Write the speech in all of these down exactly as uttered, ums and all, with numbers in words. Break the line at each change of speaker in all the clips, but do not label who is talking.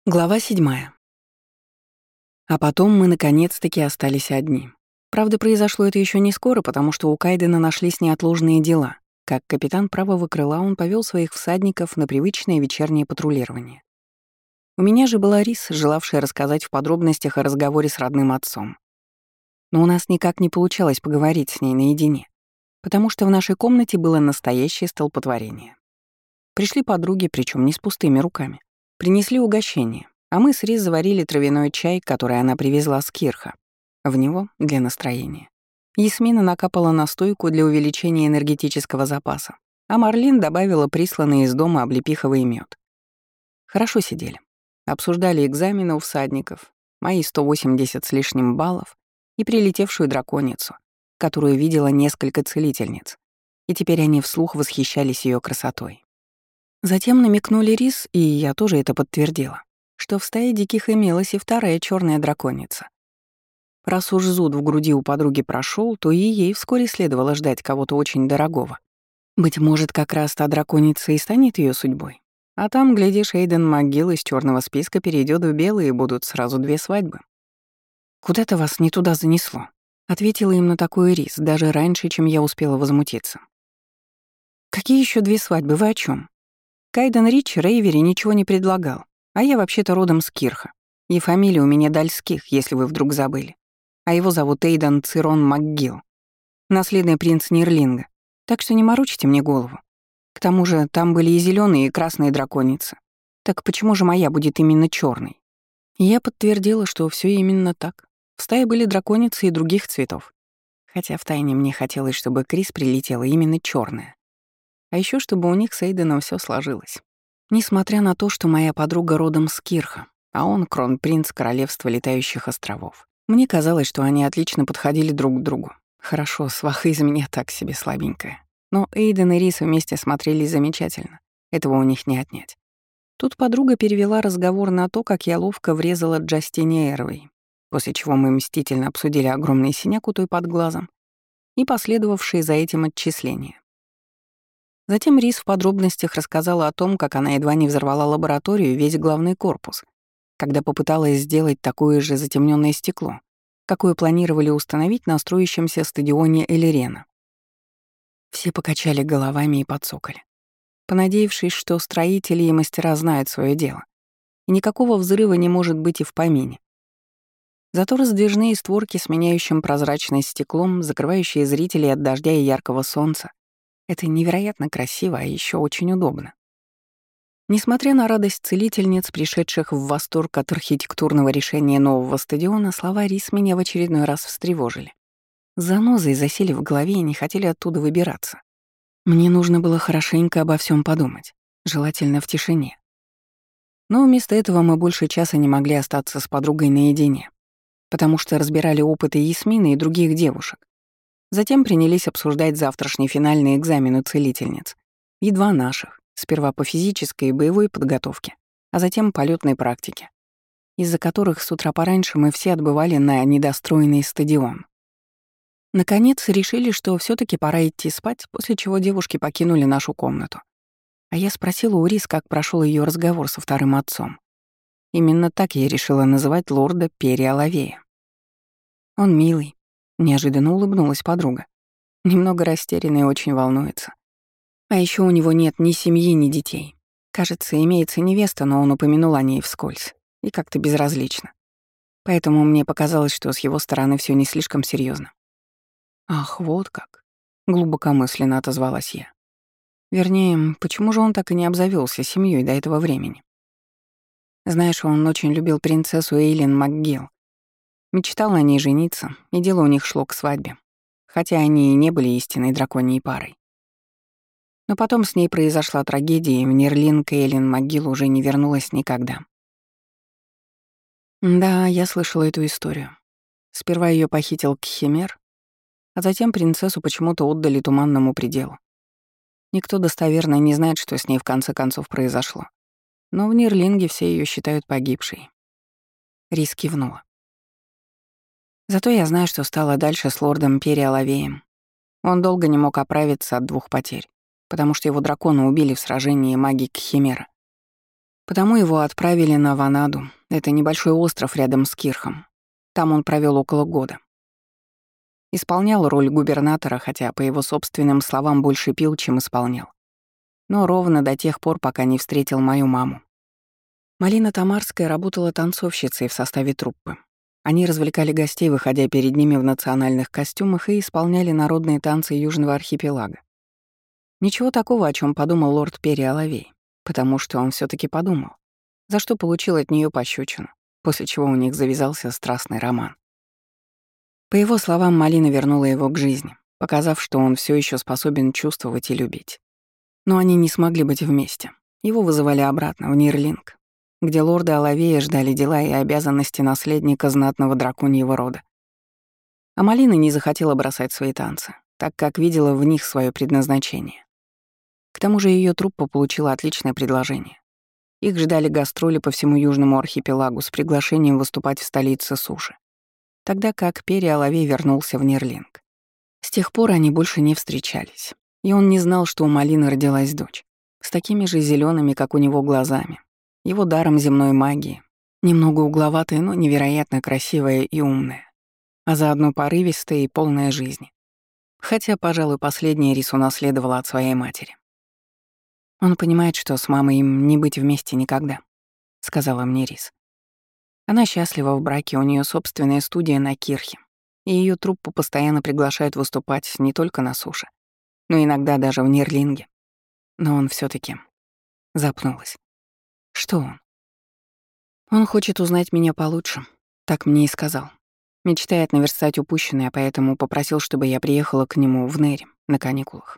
Глава седьмая. А потом мы наконец-таки остались одни. Правда, произошло это еще не скоро, потому что у Кайдена нашлись неотложные дела. Как капитан правого крыла он повел своих всадников на привычное вечернее патрулирование. У меня же была Рис, желавшая рассказать в подробностях о разговоре с родным отцом. Но у нас никак не получалось поговорить с ней наедине, потому что в нашей комнате было настоящее столпотворение. Пришли подруги, причем не с пустыми руками. Принесли угощение, а мы с Рис заварили травяной чай, который она привезла с Кирха. В него — для настроения. Ясмина накапала настойку для увеличения энергетического запаса, а Марлин добавила присланный из дома облепиховый мед. Хорошо сидели. Обсуждали экзамены у всадников, мои сто восемьдесят с лишним баллов и прилетевшую драконицу, которую видела несколько целительниц, и теперь они вслух восхищались ее красотой. Затем намекнули Рис, и я тоже это подтвердила, что в стае диких имелась и вторая черная драконица. Раз уж зуд в груди у подруги прошел, то и ей вскоре следовало ждать кого-то очень дорогого. Быть может, как раз та драконица и станет ее судьбой. А там, глядишь, Эйден МакГилл из черного списка перейдет в белый, и будут сразу две свадьбы. «Куда-то вас не туда занесло», — ответила им на такой Рис, даже раньше, чем я успела возмутиться. «Какие еще две свадьбы? Вы о чем? Кайден Рич Рейвери ничего не предлагал, а я вообще-то родом с Кирха. И фамилия у меня Дальских, если вы вдруг забыли. А его зовут Эйдан Цирон МакГилл, наследный принц Нирлинга. Так что не морочите мне голову. К тому же там были и зеленые, и красные драконицы. Так почему же моя будет именно черной? Я подтвердила, что все именно так. В стае были драконицы и других цветов. Хотя втайне мне хотелось, чтобы Крис прилетела именно черная. А еще чтобы у них с Эйденом все сложилось. Несмотря на то, что моя подруга родом с Кирха, а он кронпринц королевства летающих островов, мне казалось, что они отлично подходили друг к другу. Хорошо, сваха из меня так себе слабенькая. Но Эйден и Рис вместе смотрелись замечательно. Этого у них не отнять. Тут подруга перевела разговор на то, как я ловко врезала Джастине Эрвей, после чего мы мстительно обсудили огромный синяк у той под глазом и последовавшие за этим отчисления. Затем Рис в подробностях рассказала о том, как она едва не взорвала лабораторию и весь главный корпус, когда попыталась сделать такое же затемненное стекло, какое планировали установить на строящемся стадионе Элерена. Все покачали головами и подсокали, понадеявшись, что строители и мастера знают свое дело, и никакого взрыва не может быть и в помине. Зато раздвижные створки с меняющим прозрачность стеклом, закрывающие зрителей от дождя и яркого солнца, это невероятно красиво, а еще очень удобно. Несмотря на радость целительниц, пришедших в восторг от архитектурного решения нового стадиона, слова Рис меня в очередной раз встревожили. Занозой засели в голове и не хотели оттуда выбираться. Мне нужно было хорошенько обо всем подумать, желательно в тишине. Но вместо этого мы больше часа не могли остаться с подругой наедине, потому что разбирали опыты Ясмины и других девушек. Затем принялись обсуждать завтрашний финальный экзамен у целительниц. Едва наших, сперва по физической и боевой подготовке, а затем полетной практике, из-за которых с утра пораньше мы все отбывали на недостроенный стадион. Наконец решили, что все таки пора идти спать, после чего девушки покинули нашу комнату. А я спросила у Рис, как прошел ее разговор со вторым отцом. Именно так я решила называть лорда Периалавея. Он милый. Неожиданно улыбнулась подруга. Немного растерянный и очень волнуется. А еще у него нет ни семьи, ни детей. Кажется, имеется невеста, но он упомянул о ней вскользь. И как-то безразлично. Поэтому мне показалось, что с его стороны все не слишком серьезно. «Ах, вот как!» — глубокомысленно отозвалась я. Вернее, почему же он так и не обзавелся семьей до этого времени? Знаешь, он очень любил принцессу Эйлин МакГилл. Мечтал на ней жениться, и дело у них шло к свадьбе, хотя они и не были истинной драконьей парой. Но потом с ней произошла трагедия, и в Нирлинг Эйлин МакГилл уже не вернулась никогда. Да, я слышала эту историю. Сперва ее похитил Кхимер, а затем принцессу почему-то отдали Туманному пределу. Никто достоверно не знает, что с ней в конце концов произошло. Но в Нирлинге все ее считают погибшей. Рис кивнула. Зато я знаю, что стало дальше с лордом Периалавеем. Он долго не мог оправиться от двух потерь, потому что его дракона убили в сражении маги Кхимера. Потому его отправили на Ванаду. Это небольшой остров рядом с Кирхом. Там он провел около года. Исполнял роль губернатора, хотя, по его собственным словам, больше пил, чем исполнял. Но ровно до тех пор, пока не встретил мою маму. Малина Тамарская работала танцовщицей в составе труппы. Они развлекали гостей, выходя перед ними в национальных костюмах, и исполняли народные танцы Южного архипелага. Ничего такого, о чем подумал лорд Перри Оловей, потому что он все таки подумал, за что получил от нее пощечину, после чего у них завязался страстный роман. По его словам, Малина вернула его к жизни, показав, что он все еще способен чувствовать и любить. Но они не смогли быть вместе. Его вызывали обратно, в Нирлинг, где лорда Оловея ждали дела и обязанности наследника знатного драконьего рода. А Малина не захотела бросать свои танцы, так как видела в них свое предназначение. К тому же ее труппа получила отличное предложение. Их ждали гастроли по всему Южному архипелагу с приглашением выступать в столице суши, тогда как Перри Оловей вернулся в Нирлинг. С тех пор они больше не встречались, и он не знал, что у Малины родилась дочь, с такими же зелеными, как у него, глазами, его даром земной магии, немного угловатая, но невероятно красивая и умная, а заодно порывистая и полная жизни. Хотя, пожалуй, последняя Рис унаследовала от своей матери. «Он понимает, что с мамой им не быть вместе никогда», — сказала мне Рис. Она счастлива в браке, у нее собственная студия на Кирхе, и ее труппу постоянно приглашают выступать не только на суше, но иногда даже в Нирлинге. Но он все таки запнулась. Что он? Он хочет узнать меня получше, так мне и сказал. Мечтает наверстать упущенное, поэтому попросил, чтобы я приехала к нему в Нэри на каникулах.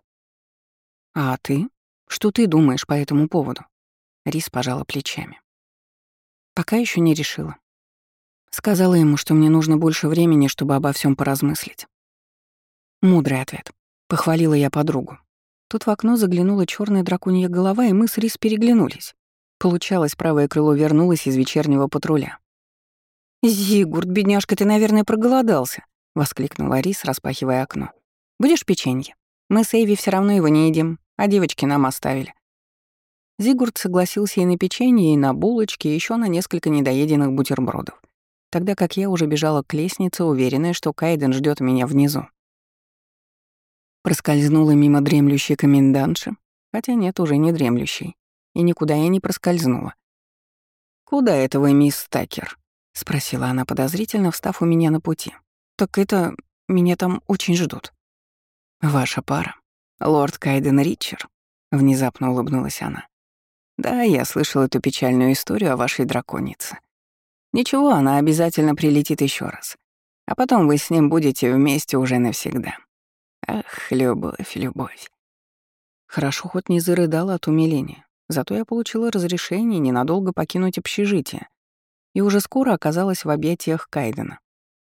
А ты? Что ты думаешь по этому поводу? Рис пожала плечами. Пока еще не решила. Сказала ему, что мне нужно больше времени, чтобы обо всем поразмыслить. Мудрый ответ. Похвалила я подругу. Тут в окно заглянула черная драконья голова, и мы с Рис переглянулись. Получалось, правое крыло вернулось из вечернего патруля. «Зигурд, бедняжка, ты, наверное, проголодался», — воскликнула Рис, распахивая окно. «Будешь печенье? Мы с Эйви все равно его не едим, а девочки нам оставили». Зигурд согласился и на печенье, и на булочки, и еще на несколько недоеденных бутербродов, тогда как я уже бежала к лестнице, уверенная, что Кайден ждет меня внизу. Проскользнула мимо дремлющей комендантши, хотя нет, уже не дремлющей, и никуда я не проскользнула. «Куда это вы, мисс Такер?» — спросила она подозрительно, встав у меня на пути. «Так это... меня там очень ждут». «Ваша пара, лорд Кайден Ричер», — внезапно улыбнулась она. «Да, я слышал эту печальную историю о вашей драконице. Ничего, она обязательно прилетит еще раз. А потом вы с ним будете вместе уже навсегда. Ах, любовь, любовь». Хорошо хоть не зарыдала от умиления, зато я получила разрешение ненадолго покинуть общежитие и уже скоро оказалась в объятиях Кайдена.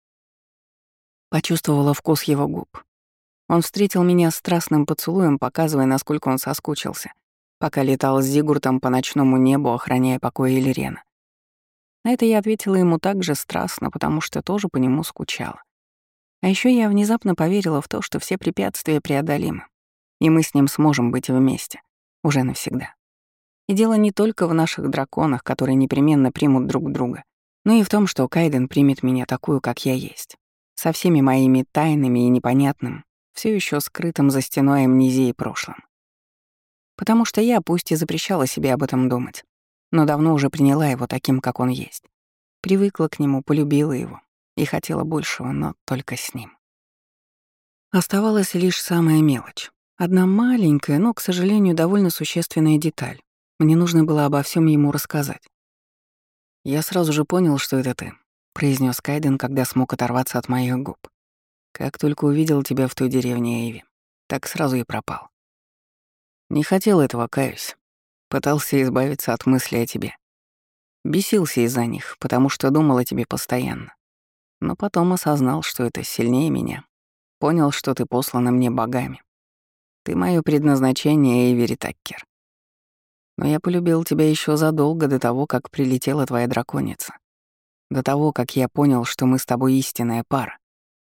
Почувствовала вкус его губ. Он встретил меня страстным поцелуем, показывая, насколько он соскучился, пока летал с Зигуртом по ночному небу, охраняя покой Эльрена. На это я ответила ему так же страстно, потому что тоже по нему скучала. А еще я внезапно поверила в то, что все препятствия преодолимы, и мы с ним сможем быть вместе, уже навсегда. И дело не только в наших драконах, которые непременно примут друг друга, но и в том, что Кайден примет меня такую, как я есть, со всеми моими тайнами и непонятным, все еще скрытым за стеной амнезии прошлым. Потому что я, пусть и запрещала себе об этом думать, но давно уже приняла его таким, как он есть. Привыкла к нему, полюбила его и хотела большего, но только с ним. Оставалась лишь самая мелочь. Одна маленькая, но, к сожалению, довольно существенная деталь. Мне нужно было обо всем ему рассказать. «Я сразу же понял, что это ты», — произнес Кайден, когда смог оторваться от моих губ. «Как только увидел тебя в той деревне Эйви, так сразу и пропал. Не хотел этого, каюсь. Пытался избавиться от мысли о тебе. Бесился из-за них, потому что думал о тебе постоянно. Но потом осознал, что это сильнее меня. Понял, что ты послана мне богами. Ты моё предназначение, Эйвери Таккер. Но я полюбил тебя еще задолго до того, как прилетела твоя драконица. До того, как я понял, что мы с тобой истинная пара».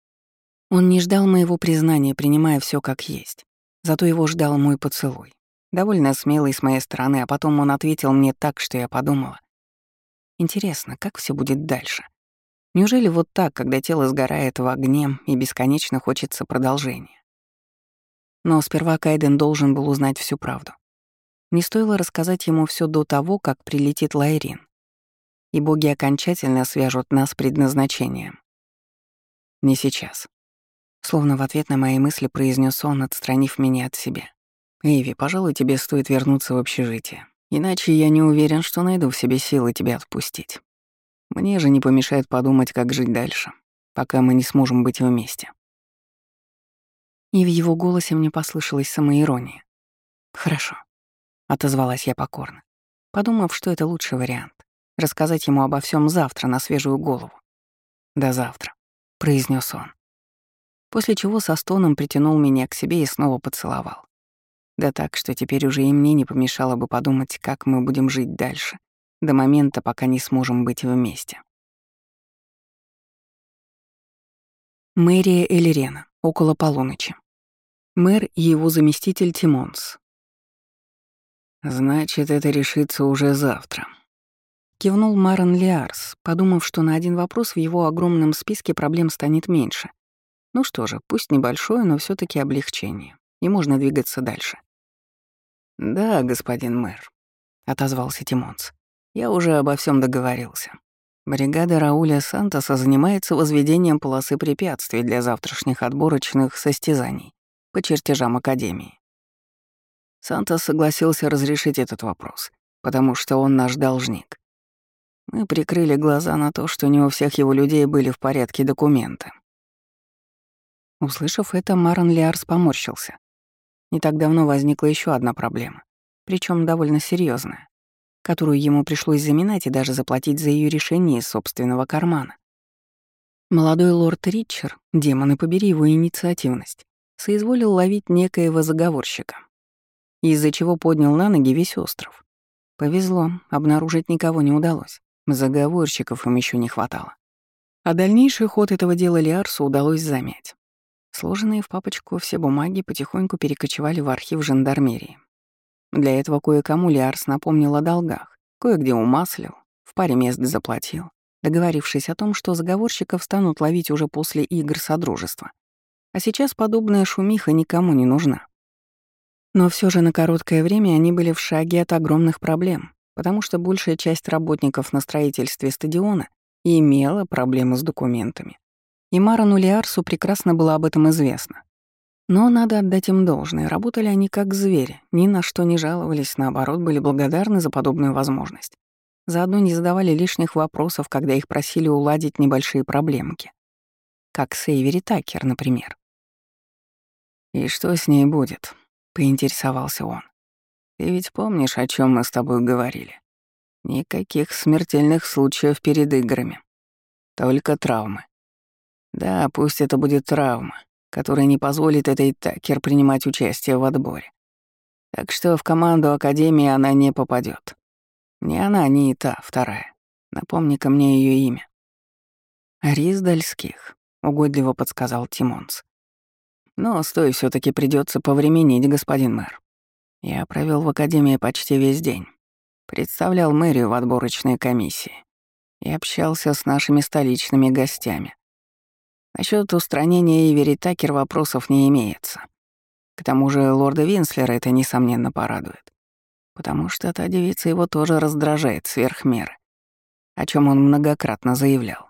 Он не ждал моего признания, принимая все как есть. Зато его ждал мой поцелуй. Довольно смелый с моей стороны, а потом он ответил мне так, что я подумала. Интересно, как все будет дальше? Неужели вот так, когда тело сгорает в огне и бесконечно хочется продолжения? Но сперва Кайден должен был узнать всю правду. Не стоило рассказать ему все до того, как прилетит Лайрин, и боги окончательно свяжут нас с предназначением. Не сейчас. Словно в ответ на мои мысли произнес он, отстранив меня от себя. «Эйви, пожалуй, тебе стоит вернуться в общежитие. Иначе я не уверен, что найду в себе силы тебя отпустить. Мне же не помешает подумать, как жить дальше, пока мы не сможем быть вместе». И в его голосе мне послышалась самоирония. «Хорошо», — отозвалась я покорно, подумав, что это лучший вариант — рассказать ему обо всем завтра на свежую голову. «До завтра», — произнес он. После чего со стоном притянул меня к себе и снова поцеловал. Да так, что теперь уже и мне не помешало бы подумать, как мы будем жить дальше, до момента, пока не сможем быть вместе. Мэрия Эльрена, около полуночи. Мэр и его заместитель Тимонс. «Значит, это решится уже завтра», — кивнул Марон Лиарс, подумав, что на один вопрос в его огромном списке проблем станет меньше. Ну что же, пусть небольшое, но все таки облегчение, и можно двигаться дальше. «Да, господин мэр», — отозвался Тимонс. «Я уже обо всем договорился. Бригада Рауля Сантоса занимается возведением полосы препятствий для завтрашних отборочных состязаний по чертежам Академии. Сантос согласился разрешить этот вопрос, потому что он наш должник. Мы прикрыли глаза на то, что не у всех его людей были в порядке документы». Услышав это, Марон Лиарс поморщился. Не так давно возникла еще одна проблема, причем довольно серьезная, которую ему пришлось заминать и даже заплатить за ее решение из собственного кармана. Молодой лорд Ричард, демоны побери его инициативность, соизволил ловить некоего заговорщика, из-за чего поднял на ноги весь остров. Повезло, обнаружить никого не удалось, заговорщиков им еще не хватало. А дальнейший ход этого дела Лиарсу удалось замять. Сложенные в папочку все бумаги потихоньку перекочевали в архив жандармерии. Для этого кое-кому Лиарс напомнил о долгах, кое-где умаслил, в паре мест заплатил, договорившись о том, что заговорщиков станут ловить уже после игр Содружества. А сейчас подобная шумиха никому не нужна. Но все же на короткое время они были в шаге от огромных проблем, потому что большая часть работников на строительстве стадиона имела проблемы с документами. И Марону Лиарсу прекрасно было об этом известно. Но надо отдать им должное, работали они как звери, ни на что не жаловались, наоборот, были благодарны за подобную возможность. Заодно не задавали лишних вопросов, когда их просили уладить небольшие проблемки. Как с Эйвери Такер, например. «И что с ней будет?» — поинтересовался он. «Ты ведь помнишь, о чем мы с тобой говорили? Никаких смертельных случаев перед играми. Только травмы. Да, пусть это будет травма, которая не позволит этой Такер принимать участие в отборе. Так что в команду Академии она не попадет. Ни она, ни и та, вторая. Напомни-ка мне ее имя». «Рис Дальских», — угодливо подсказал Тимонс. «Но с той все таки придется повременить, господин мэр. Я провел в Академии почти весь день. Представлял мэрию в отборочной комиссии и общался с нашими столичными гостями. Насчет устранения Эйвери Такер вопросов не имеется. К тому же лорда Винслера это, несомненно, порадует, потому что та девица его тоже раздражает сверх меры, о чем он многократно заявлял.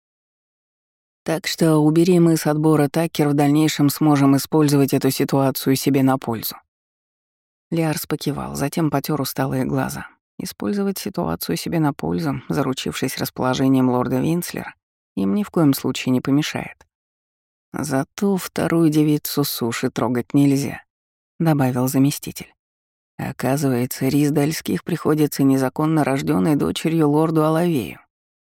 Так что убери мы с отбора Такер, в дальнейшем сможем использовать эту ситуацию себе на пользу». Лиарс покивал, затем потер усталые глаза. Использовать ситуацию себе на пользу, заручившись расположением лорда Винслера, им ни в коем случае не помешает. «Зато вторую девицу суши трогать нельзя», — добавил заместитель. «Оказывается, Рис Дальских приходится незаконно рожденной дочерью лорду Алавею».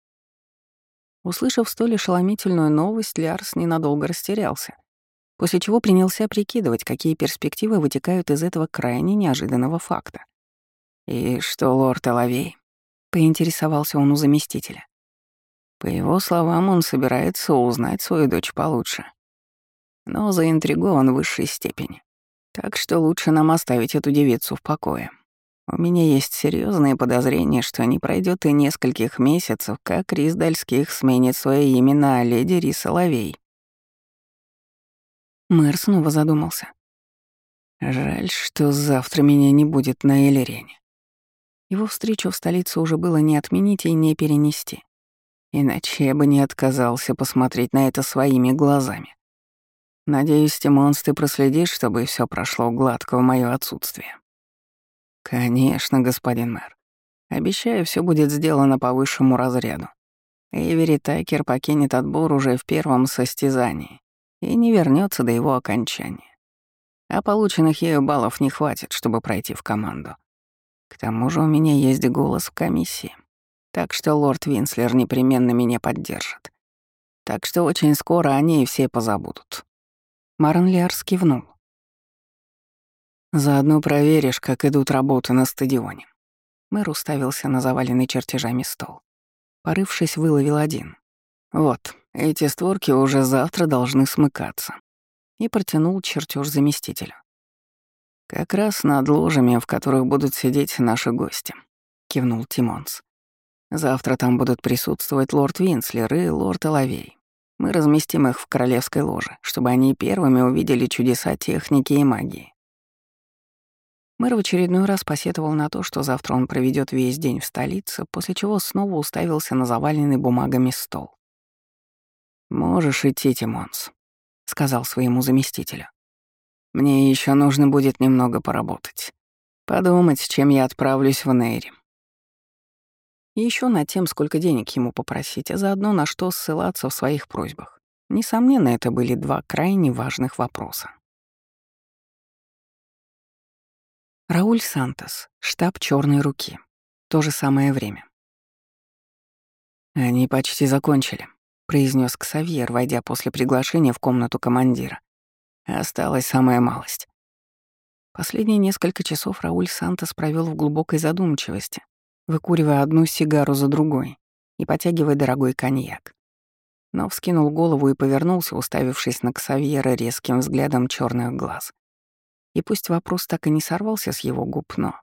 Услышав столь ошеломительную новость, Лиарс ненадолго растерялся, после чего принялся прикидывать, какие перспективы вытекают из этого крайне неожиданного факта. «И что, лорд Алавей?» — поинтересовался он у заместителя. По его словам, он собирается узнать свою дочь получше, но заинтригован в высшей степени. Так что лучше нам оставить эту девицу в покое. У меня есть серьезные подозрения, что не пройдет и нескольких месяцев, как Рис Дальских сменит свое имя на леди Ри Соловей». Мэр снова задумался. Жаль, что завтра меня не будет на Элерене. Его встречу в столице уже было не отменить и не перенести. Иначе я бы не отказался посмотреть на это своими глазами. Надеюсь, Тимонс, ты проследишь, чтобы все прошло гладко в моё отсутствие. Конечно, господин мэр. Обещаю, все будет сделано по высшему разряду. Эйвери Такер покинет отбор уже в первом состязании и не вернется до его окончания. А полученных ею баллов не хватит, чтобы пройти в команду. К тому же у меня есть голос в комиссии, так что лорд Винслер непременно меня поддержит. Так что очень скоро о ней все позабудут. Марнлиарс кивнул. «Заодно проверишь, как идут работы на стадионе». Мэр уставился на заваленный чертежами стол. Порывшись, выловил один. «Вот, эти створки уже завтра должны смыкаться». И протянул чертеж заместителю. «Как раз над ложами, в которых будут сидеть наши гости», — кивнул Тимонс. «Завтра там будут присутствовать лорд Винслер и лорд Оловей. Мы разместим их в королевской ложе, чтобы они первыми увидели чудеса техники и магии». Мэр в очередной раз посетовал на то, что завтра он проведет весь день в столице, после чего снова уставился на заваленный бумагами стол. «Можешь идти, Тимонс», — сказал своему заместителю. «Мне еще нужно будет немного поработать. Подумать, с чем я отправлюсь в Нейри». И еще над тем, сколько денег ему попросить, а заодно на что ссылаться в своих просьбах. Несомненно, это были два крайне важных вопроса. Рауль Сантос, штаб «Черной руки». То же самое время. «Они почти закончили», — произнес Ксавьер, войдя после приглашения в комнату командира. «Осталась самая малость». Последние несколько часов Рауль Сантос провел в глубокой задумчивости, выкуривая одну сигару за другой и потягивая дорогой коньяк. Но вскинул голову и повернулся, уставившись на Ксавьера резким взглядом черных глаз. И пусть вопрос так и не сорвался с его губ, но...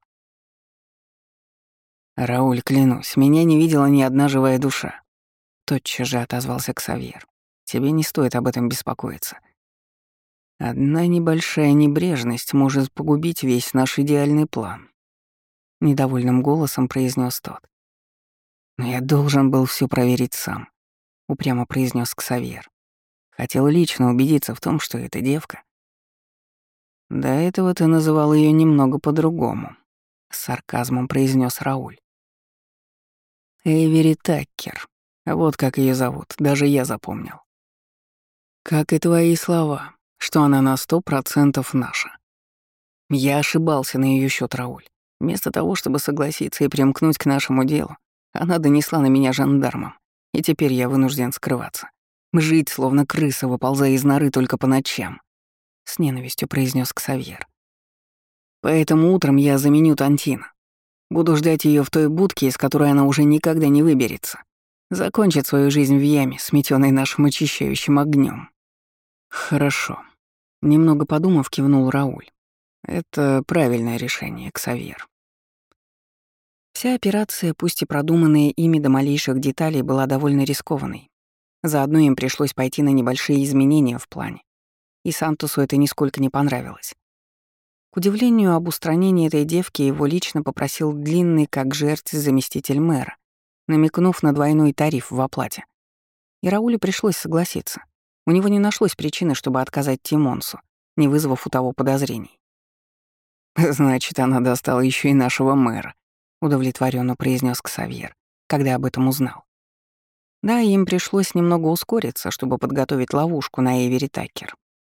«Рауль, клянусь, меня не видела ни одна живая душа», — тотчас же отозвался Ксавьер. «Тебе не стоит об этом беспокоиться. Одна небольшая небрежность может погубить весь наш идеальный план», — недовольным голосом произнес тот. «Но я должен был все проверить сам», — упрямо произнес Ксавьер. «Хотел лично убедиться в том, что эта девка...» «До этого ты называл ее немного по-другому», — с сарказмом произнес Рауль. «Эйвери Таккер. Вот как ее зовут, даже я запомнил. Как и твои слова, что она на сто процентов наша. Я ошибался на ее счет, Рауль. Вместо того, чтобы согласиться и примкнуть к нашему делу, она донесла на меня жандармам, и теперь я вынужден скрываться. Жить, словно крыса, выползая из норы только по ночам», — с ненавистью произнес Ксавьер. «Поэтому утром я заменю Тантина. Буду ждать ее в той будке, из которой она уже никогда не выберется. Закончит свою жизнь в яме, сметенной нашим очищающим огнем». «Хорошо», — немного подумав, кивнул Рауль. «Это правильное решение, Ксавьер». Вся операция, пусть и продуманная ими до малейших деталей, была довольно рискованной. Заодно им пришлось пойти на небольшие изменения в плане. И Сантосу это нисколько не понравилось. К удивлению, об устранении этой девки его лично попросил длинный, как жертв, заместитель мэра, намекнув на двойной тариф в оплате. И Раулю пришлось согласиться. У него не нашлось причины, чтобы отказать Тимонсу, не вызвав у того подозрений. «Значит, она достала еще и нашего мэра», — удовлетворенно произнес Ксавьер, когда об этом узнал. Да, им пришлось немного ускориться, чтобы подготовить ловушку на Эйвери Таккер,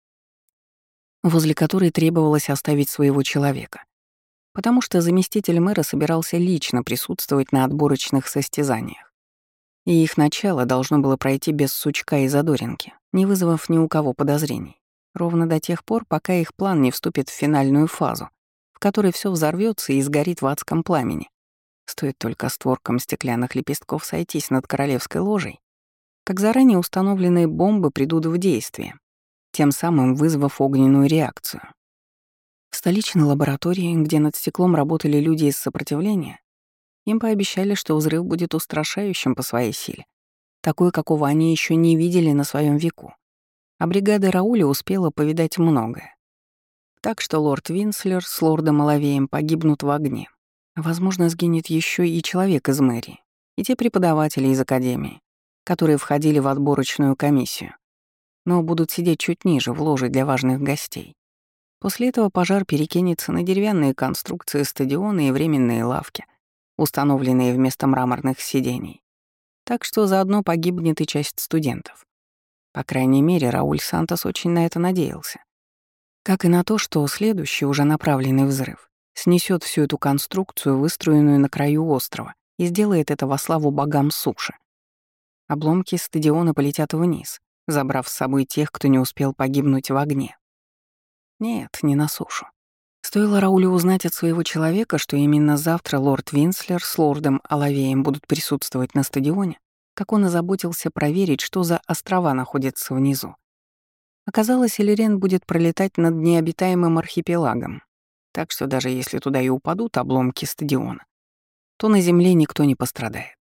возле которой требовалось оставить своего человека, потому что заместитель мэра собирался лично присутствовать на отборочных состязаниях. И их начало должно было пройти без сучка и задоринки, не вызвав ни у кого подозрений, ровно до тех пор, пока их план не вступит в финальную фазу, в которой все взорвется и сгорит в адском пламени. Стоит только створкам стеклянных лепестков сойтись над королевской ложей, как заранее установленные бомбы придут в действие, тем самым вызвав огненную реакцию. столичной лаборатории, где над стеклом работали люди из сопротивления, им пообещали, что взрыв будет устрашающим по своей силе, такой, какого они еще не видели на своем веку. А бригада Рауля успела повидать многое. Так что лорд Винслер с лордом Оловеем погибнут в огне. Возможно, сгинет еще и человек из мэрии, и те преподаватели из академии, которые входили в отборочную комиссию, но будут сидеть чуть ниже, в ложе для важных гостей. После этого пожар перекинется на деревянные конструкции стадиона и временные лавки, установленные вместо мраморных сидений. Так что заодно погибнет и часть студентов. По крайней мере, Рауль Сантос очень на это надеялся. Как и на то, что следующий, уже направленный взрыв, снесет всю эту конструкцию, выстроенную на краю острова, и сделает это во славу богам суши. Обломки стадиона полетят вниз, забрав с собой тех, кто не успел погибнуть в огне. Нет, не на сушу. Стоило Раулю узнать от своего человека, что именно завтра лорд Винслер с лордом Оловеем будут присутствовать на стадионе, как он озаботился проверить, что за острова находятся внизу. Оказалось, Элирен будет пролетать над необитаемым архипелагом, так что даже если туда и упадут обломки стадиона, то на земле никто не пострадает.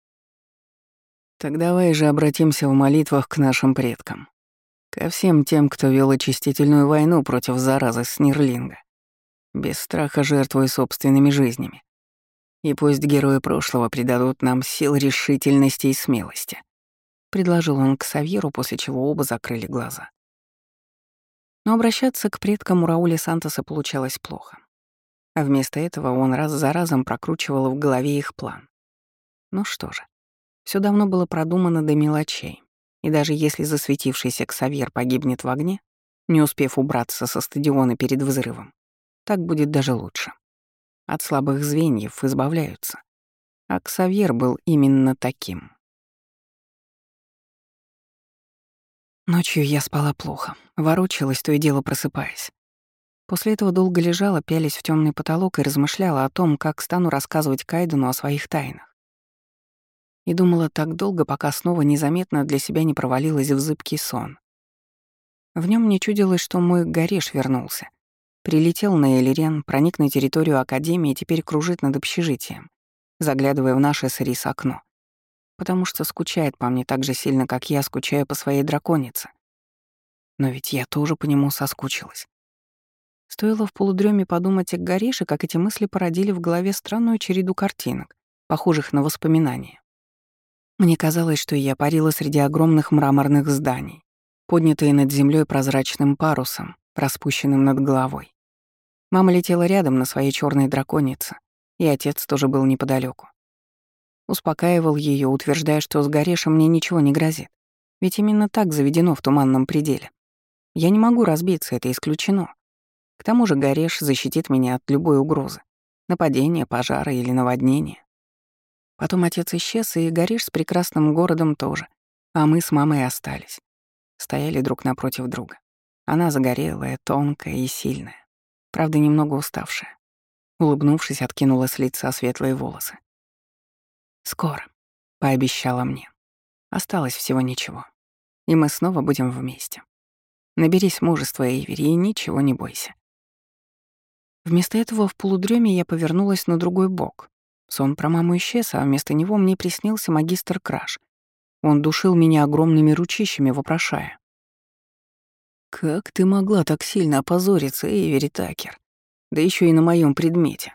Так давай же обратимся в молитвах к нашим предкам, ко всем тем, кто вел очистительную войну против заразы Снерлинга, без страха жертвуя собственными жизнями. И пусть герои прошлого придадут нам сил, решительности и смелости, предложил он к Савьеру, после чего оба закрыли глаза. Но обращаться к предкам у Рауля Сантоса получалось плохо. А вместо этого он раз за разом прокручивал в голове их план. Ну что же, все давно было продумано до мелочей, и даже если засветившийся Ксавьер погибнет в огне, не успев убраться со стадиона перед взрывом, так будет даже лучше. От слабых звеньев избавляются. А Ксавьер был именно таким. Ночью я спала плохо, ворочалась, то и дело просыпаясь. После этого долго лежала, пялясь в темный потолок и размышляла о том, как стану рассказывать Кайдену о своих тайнах. И думала так долго, пока снова незаметно для себя не провалилась в зыбкий сон. В нем мне чудилось, что мой Гареш вернулся. Прилетел на Элирен, проник на территорию Академии и теперь кружит над общежитием, заглядывая в наше с Рис окно. Потому что скучает по мне так же сильно, как я скучаю по своей драконице. Но ведь я тоже по нему соскучилась. Стоило в полудреме подумать о Гареше, как эти мысли породили в голове странную череду картинок, похожих на воспоминания. Мне казалось, что я парила среди огромных мраморных зданий, поднятые над землей прозрачным парусом, распущенным над головой. Мама летела рядом на своей черной драконице, и отец тоже был неподалеку. Успокаивал ее, утверждая, что с Гарешем мне ничего не грозит, ведь именно так заведено в туманном пределе. Я не могу разбиться, это исключено. К тому же Гареш защитит меня от любой угрозы — нападения, пожара или наводнения. Потом отец исчез, и Гареш с прекрасным городом тоже, а мы с мамой остались. Стояли друг напротив друга. Она загорелая, тонкая и сильная, правда, немного уставшая. Улыбнувшись, откинула с лица светлые волосы. «Скоро», — пообещала мне. Осталось всего ничего. И мы снова будем вместе. Наберись мужества, Эйвери, и ничего не бойся. Вместо этого в полудреме я повернулась на другой бок. Сон про маму исчез, а вместо него мне приснился магистр Краш. Он душил меня огромными ручищами, вопрошая: «Как ты могла так сильно опозориться, Эйвери Такер? Да еще и на моем предмете.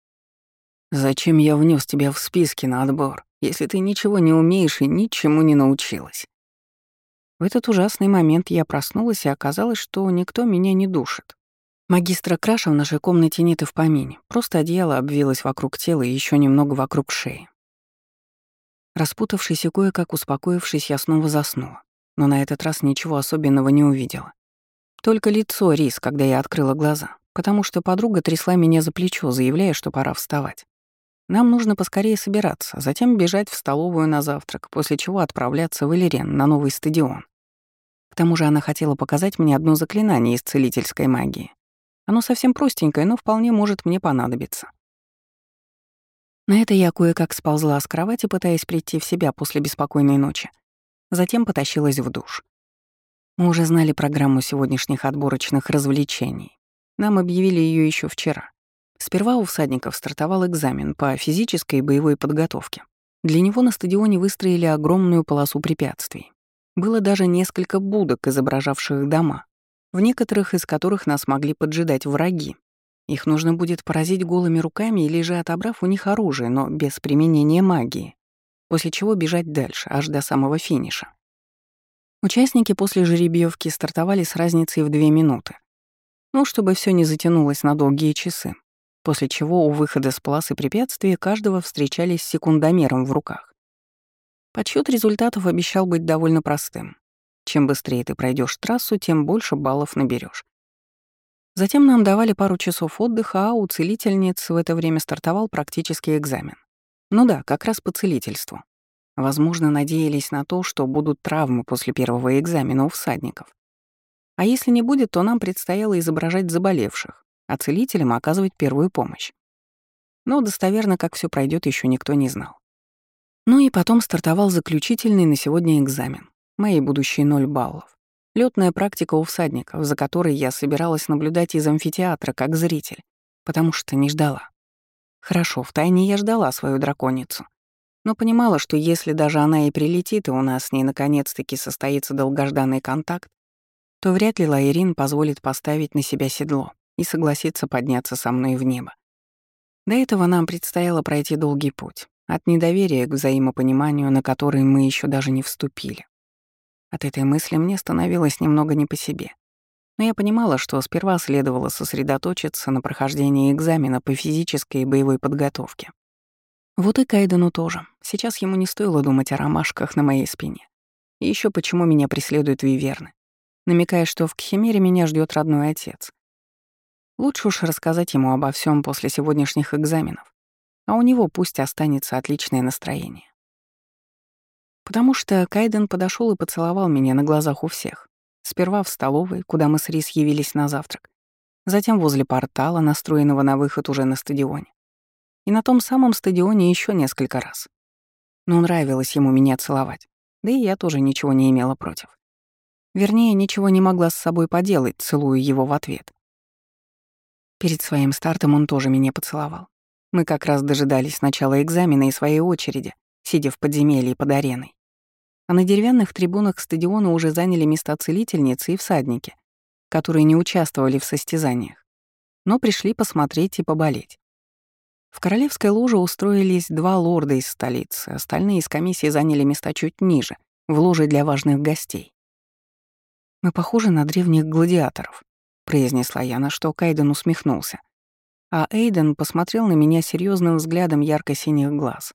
Зачем я внес тебя в списки на отбор, если ты ничего не умеешь и ничему не научилась?» В этот ужасный момент я проснулась, и оказалось, что никто меня не душит. Магистра Краша в нашей комнате нет и в помине. Просто одеяло обвилось вокруг тела и еще немного вокруг шеи. Распутавшись и кое-как успокоившись, я снова заснула, но на этот раз ничего особенного не увидела. Только лицо Рис, когда я открыла глаза, потому что подруга трясла меня за плечо, заявляя, что пора вставать. Нам нужно поскорее собираться, затем бежать в столовую на завтрак, после чего отправляться в Элирен на новый стадион. К тому же она хотела показать мне одно заклинание из целительской магии. Оно совсем простенькое, но вполне может мне понадобиться. На это я кое-как сползла с кровати, пытаясь прийти в себя после беспокойной ночи. Затем потащилась в душ. Мы уже знали программу сегодняшних отборочных развлечений. Нам объявили ее еще вчера. Сперва у всадников стартовал экзамен по физической и боевой подготовке. Для него на стадионе выстроили огромную полосу препятствий. Было даже несколько будок, изображавших дома, в некоторых из которых нас могли поджидать враги. Их нужно будет поразить голыми руками или же отобрав у них оружие, но без применения магии, после чего бежать дальше, аж до самого финиша. Участники после жеребьевки стартовали с разницей в две минуты. Ну, чтобы все не затянулось на долгие часы, после чего у выхода с полосы препятствия каждого встречались с секундомером в руках. Подсчет результатов обещал быть довольно простым. Чем быстрее ты пройдешь трассу, тем больше баллов наберешь. Затем нам давали пару часов отдыха, а у целительниц в это время стартовал практический экзамен. Ну да, как раз по целительству. Возможно, надеялись на то, что будут травмы после первого экзамена у всадников. А если не будет, то нам предстояло изображать заболевших, а целителям оказывать первую помощь. Но достоверно, как все пройдет, еще никто не знал. Ну и потом стартовал заключительный на сегодня экзамен. Мои будущие ноль баллов. Лётная практика у всадников, за которой я собиралась наблюдать из амфитеатра как зритель, потому что не ждала. Хорошо, втайне я ждала свою драконицу, но понимала, что если даже она и прилетит, и у нас с ней наконец-таки состоится долгожданный контакт, то вряд ли Лаэрин позволит поставить на себя седло и согласится подняться со мной в небо. До этого нам предстояло пройти долгий путь, от недоверия к взаимопониманию, на который мы еще даже не вступили. От этой мысли мне становилось немного не по себе. Но я понимала, что сперва следовало сосредоточиться на прохождении экзамена по физической и боевой подготовке. Вот и Кайдену тоже. Сейчас ему не стоило думать о ромашках на моей спине. И еще почему меня преследуют виверны, намекая, что в Кхимере меня ждет родной отец. Лучше уж рассказать ему обо всем после сегодняшних экзаменов, а у него пусть останется отличное настроение. Потому что Кайден подошел и поцеловал меня на глазах у всех. Сперва в столовой, куда мы с Рис явились на завтрак, затем возле портала, настроенного на выход уже на стадионе. И на том самом стадионе еще несколько раз. Но нравилось ему меня целовать, да и я тоже ничего не имела против. Вернее, ничего не могла с собой поделать, целуя его в ответ. Перед своим стартом он тоже меня поцеловал. Мы как раз дожидались начала экзамена и своей очереди, сидя в подземелье под ареной. А на деревянных трибунах стадиона уже заняли места целительницы и всадники, которые не участвовали в состязаниях, но пришли посмотреть и поболеть. В королевской ложе устроились два лорда из столицы, остальные из комиссии заняли места чуть ниже, в ложе для важных гостей. «Мы похожи на древних гладиаторов», — произнесла я, на что Кайден усмехнулся. А Эйден посмотрел на меня серьезным взглядом ярко-синих глаз.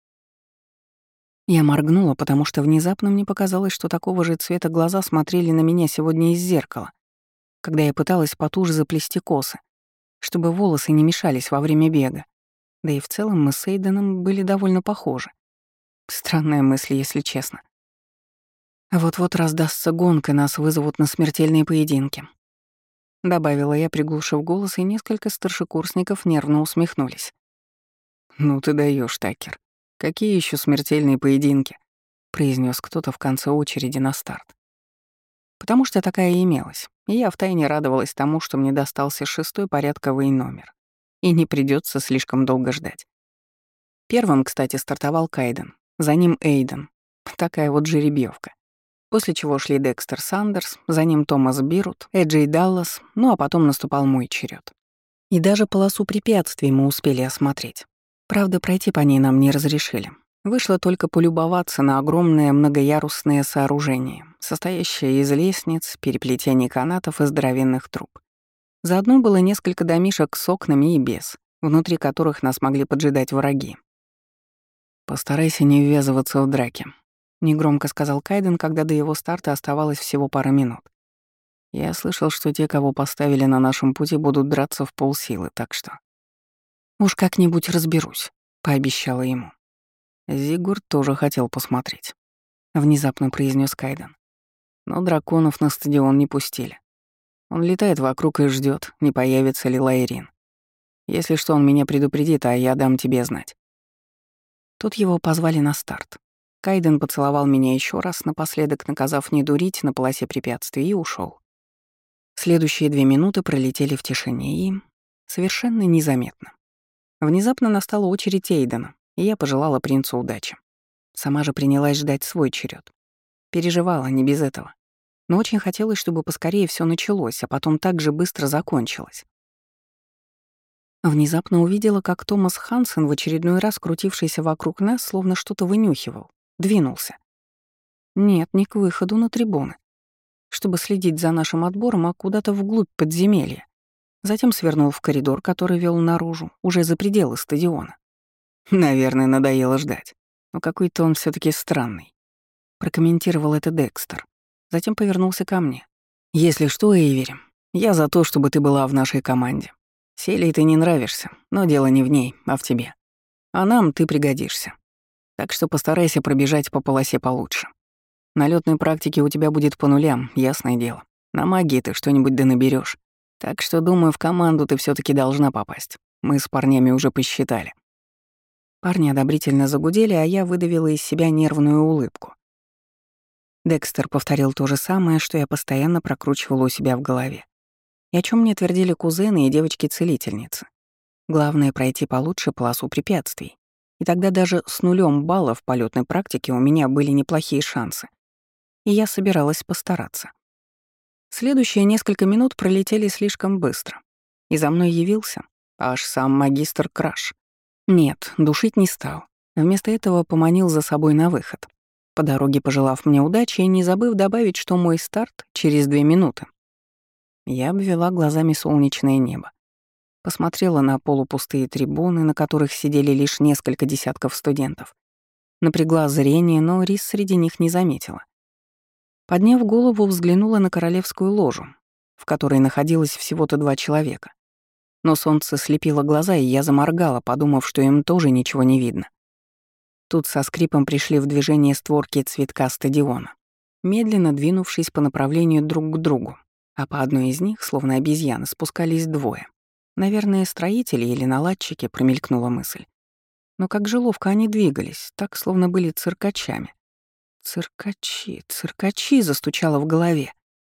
Я моргнула, потому что внезапно мне показалось, что такого же цвета глаза смотрели на меня сегодня из зеркала, когда я пыталась потуже заплести косы, чтобы волосы не мешались во время бега. Да и в целом мы с Эйденом были довольно похожи. Странная мысль, если честно. А вот-вот раздастся гонг, и нас вызовут на смертельные поединки. Добавила я, приглушив голос, и несколько старшекурсников нервно усмехнулись. «Ну ты даешь, Такер. Какие еще смертельные поединки?» — произнес кто-то в конце очереди на старт. Потому что такая имелась, и я втайне радовалась тому, что мне достался шестой порядковый номер, и не придется слишком долго ждать. Первым, кстати, стартовал Кайден, за ним Эйден. Такая вот жеребьевка. После чего шли Декстер Сандерс, за ним Томас Бирут, Эджей Даллас, ну а потом наступал мой черед. И даже полосу препятствий мы успели осмотреть. Правда, пройти по ней нам не разрешили. Вышло только полюбоваться на огромное многоярусное сооружение, состоящее из лестниц, переплетений канатов и здоровенных труб. Заодно было несколько домишек с окнами и без, внутри которых нас могли поджидать враги. «Постарайся не ввязываться в драки», — негромко сказал Кайден, когда до его старта оставалось всего пара минут. «Я слышал, что те, кого поставили на нашем пути, будут драться в полсилы, так что...» «Уж как-нибудь разберусь», — пообещала ему. Зигурд тоже хотел посмотреть, — внезапно произнес Кайден. Но драконов на стадион не пустили. Он летает вокруг и ждет, не появится ли Лаэрин. Если что, он меня предупредит, а я дам тебе знать. Тут его позвали на старт. Кайден поцеловал меня еще раз, напоследок наказав не дурить на полосе препятствий, и ушел. Следующие две минуты пролетели в тишине и совершенно незаметно. Внезапно настала очередь Эйдена, и я пожелала принцу удачи. Сама же принялась ждать свой черед. Переживала, не без этого. Но очень хотелось, чтобы поскорее все началось, а потом так же быстро закончилось. Внезапно увидела, как Томас Хансен, в очередной раз крутившийся вокруг нас, словно что-то вынюхивал, двинулся. Нет, не к выходу на трибуны, чтобы следить за нашим отбором, а куда-то вглубь подземелья. Затем свернул в коридор, который вел наружу, уже за пределы стадиона. Наверное, надоело ждать. Но какой-то он все таки странный. Прокомментировал это Декстер. Затем повернулся ко мне. «Если что, Эйвери, я за то, чтобы ты была в нашей команде. Селии ты не нравишься, но дело не в ней, а в тебе. А нам ты пригодишься. Так что постарайся пробежать по полосе получше. На лётной практике у тебя будет по нулям, ясное дело. На магии ты что-нибудь да наберёшь. Так что, думаю, в команду ты все таки должна попасть. Мы с парнями уже посчитали». Парни одобрительно загудели, а я выдавила из себя нервную улыбку. Декстер повторил то же самое, что я постоянно прокручивала у себя в голове. И о чем мне твердили кузены и девочки-целительницы. Главное — пройти получше полосу препятствий. И тогда даже с нулем баллов по лётной практике у меня были неплохие шансы. И я собиралась постараться. Следующие несколько минут пролетели слишком быстро. И за мной явился аж сам магистр Краш. Нет, душить не стал. Вместо этого поманил за собой на выход, по дороге пожелав мне удачи и не забыв добавить, что мой старт через две минуты. Я обвела глазами солнечное небо. Посмотрела на полупустые трибуны, на которых сидели лишь несколько десятков студентов. Напрягла зрение, но Рис среди них не заметила. Подняв голову, взглянула на королевскую ложу, в которой находилось всего-то два человека. Но солнце слепило глаза, и я заморгала, подумав, что им тоже ничего не видно. Тут со скрипом пришли в движение створки цветка стадиона, медленно двинувшись по направлению друг к другу, а по одной из них, словно обезьяны, спускались двое. Наверное, строители или наладчики, промелькнула мысль. Но как же ловко они двигались, так, словно были циркачами. «Циркачи, циркачи!» — застучало в голове.